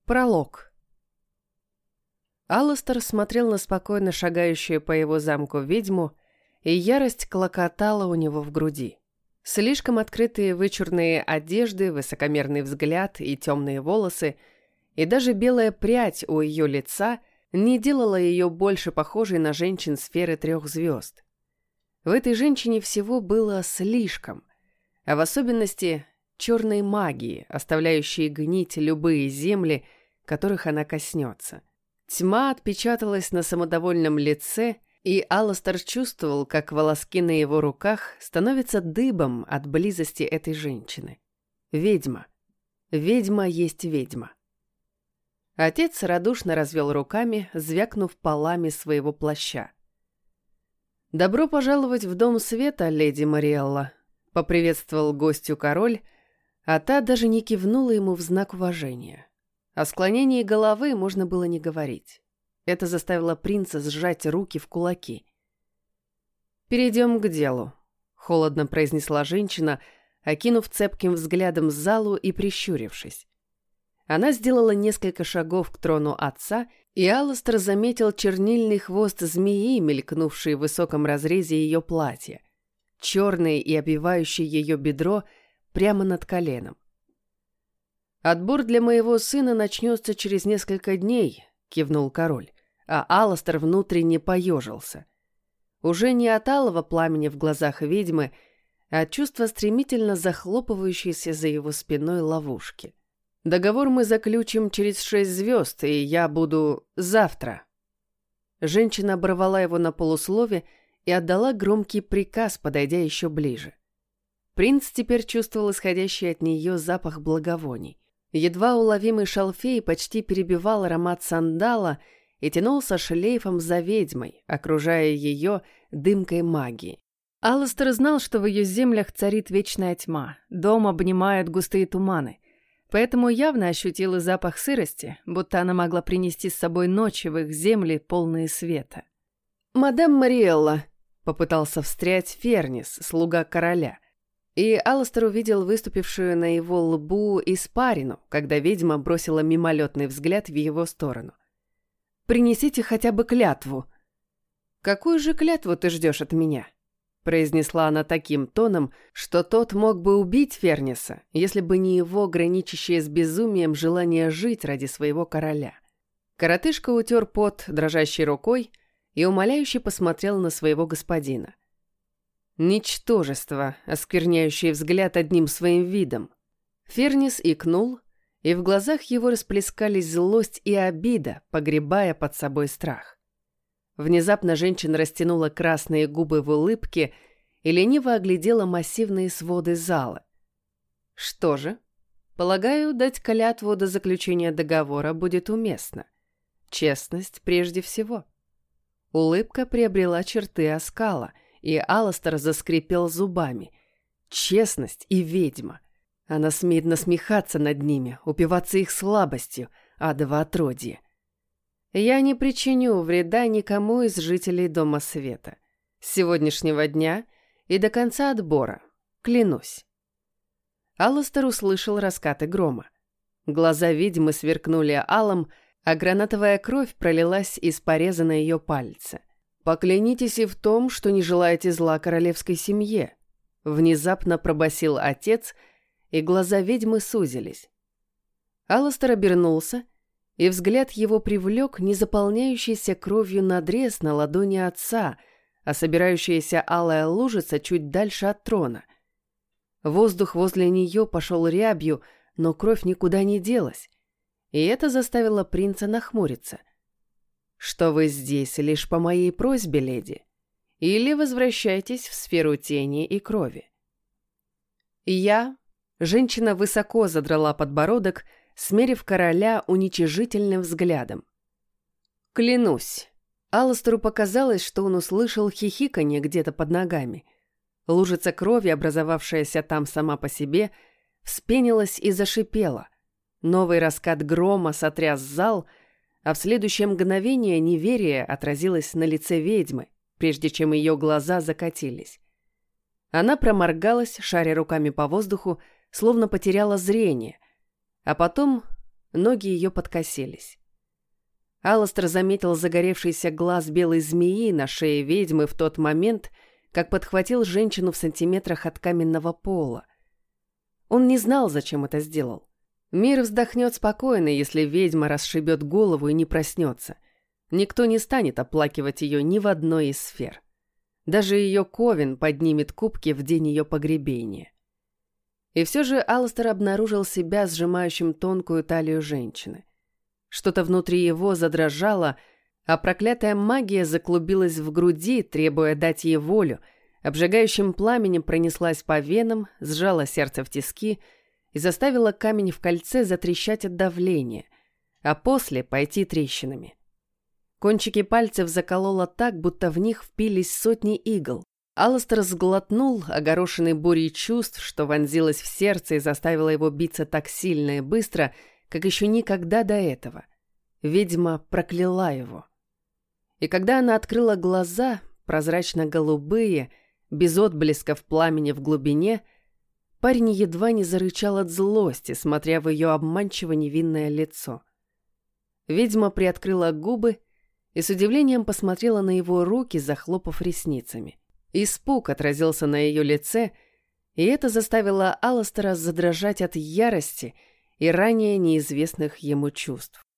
Пролог. Алластер смотрел на спокойно шагающую по его замку ведьму, и ярость клокотала у него в груди. Слишком открытые вычурные одежды, высокомерный взгляд и темные волосы, и даже белая прядь у ее лица не делала ее больше похожей на женщин сферы 3 звезд. В этой женщине всего было слишком, а в особенности черной магии, оставляющей гнить любые земли, которых она коснется. Тьма отпечаталась на самодовольном лице, и Алластер чувствовал, как волоски на его руках становятся дыбом от близости этой женщины. Ведьма. Ведьма есть ведьма. Отец радушно развел руками, звякнув полами своего плаща. «Добро пожаловать в Дом Света, леди Мариэлла», — поприветствовал гостью король, а та даже не кивнула ему в знак уважения. О склонении головы можно было не говорить. Это заставило принца сжать руки в кулаки. «Перейдем к делу», — холодно произнесла женщина, окинув цепким взглядом залу и прищурившись. Она сделала несколько шагов к трону отца, и Алластер заметил чернильный хвост змеи, мелькнувший в высоком разрезе ее платья, черный и обвивающий ее бедро прямо над коленом. «Отбор для моего сына начнется через несколько дней», — кивнул король, а Алластер внутренне поежился. Уже не от алого пламени в глазах ведьмы, а от чувства стремительно захлопывающейся за его спиной ловушки. «Договор мы заключим через 6 звезд, и я буду завтра». Женщина оборвала его на полуслове и отдала громкий приказ, подойдя еще ближе. Принц теперь чувствовал исходящий от нее запах благовоний. Едва уловимый шалфей почти перебивал аромат сандала и тянулся шлейфом за ведьмой, окружая ее дымкой магии. Алластер знал, что в ее землях царит вечная тьма, дом обнимают густые туманы, поэтому явно ощутил и запах сырости, будто она могла принести с собой ночи в их земли, полные света. «Мадам Мариэлла», — попытался встрять Фернис, слуга короля, и Алластер увидел выступившую на его лбу испарину, когда ведьма бросила мимолетный взгляд в его сторону. «Принесите хотя бы клятву». «Какую же клятву ты ждешь от меня?» — произнесла она таким тоном, что тот мог бы убить Ферниса, если бы не его граничащее с безумием желание жить ради своего короля. Коротышка утер пот дрожащей рукой и умоляюще посмотрел на своего господина. Ничтожество, оскверняющее взгляд одним своим видом. Фернис икнул, и в глазах его расплескались злость и обида, погребая под собой страх. Внезапно женщина растянула красные губы в улыбке и лениво оглядела массивные своды зала. «Что же? Полагаю, дать клятву до заключения договора будет уместно. Честность прежде всего». Улыбка приобрела черты оскала, и Алластер заскрипел зубами. Честность и ведьма. Она смеет насмехаться над ними, упиваться их слабостью, адово отродье. Я не причиню вреда никому из жителей Дома Света. С сегодняшнего дня и до конца отбора. Клянусь. Алластер услышал раскаты грома. Глаза ведьмы сверкнули алым, а гранатовая кровь пролилась из пореза на ее пальце. «Поклянитесь и в том, что не желаете зла королевской семье», — внезапно пробасил отец, и глаза ведьмы сузились. Алластер обернулся, и взгляд его привлек незаполняющийся кровью надрез на ладони отца, а собирающаяся алая лужица чуть дальше от трона. Воздух возле нее пошел рябью, но кровь никуда не делась, и это заставило принца нахмуриться. «Что вы здесь лишь по моей просьбе, леди? Или возвращайтесь в сферу тени и крови?» «Я...» — женщина высоко задрала подбородок, смерив короля уничижительным взглядом. «Клянусь». Алластеру показалось, что он услышал хихиканье где-то под ногами. Лужица крови, образовавшаяся там сама по себе, вспенилась и зашипела. Новый раскат грома сотряс зал, а в следующее мгновение неверие отразилось на лице ведьмы, прежде чем ее глаза закатились. Она проморгалась, шаря руками по воздуху, словно потеряла зрение, а потом ноги ее подкосились. Алластер заметил загоревшийся глаз белой змеи на шее ведьмы в тот момент, как подхватил женщину в сантиметрах от каменного пола. Он не знал, зачем это сделал. Мир вздохнет спокойно, если ведьма расшибет голову и не проснется. Никто не станет оплакивать ее ни в одной из сфер. Даже ее ковен поднимет кубки в день ее погребения. И все же Алластер обнаружил себя сжимающим тонкую талию женщины. Что-то внутри его задрожало, а проклятая магия заклубилась в груди, требуя дать ей волю, обжигающим пламенем пронеслась по венам, сжала сердце в тиски и заставила камень в кольце затрещать от давления, а после пойти трещинами. Кончики пальцев закололо так, будто в них впились сотни игл. Алластер сглотнул, огорошенный бурей чувств, что вонзилось в сердце и заставило его биться так сильно и быстро, как еще никогда до этого. Ведьма прокляла его. И когда она открыла глаза, прозрачно-голубые, без отблесков пламени в глубине, парень едва не зарычал от злости, смотря в ее обманчиво невинное лицо. Ведьма приоткрыла губы и с удивлением посмотрела на его руки, захлопав ресницами. Испуг отразился на ее лице, и это заставило Алластера задрожать от ярости и ранее неизвестных ему чувств.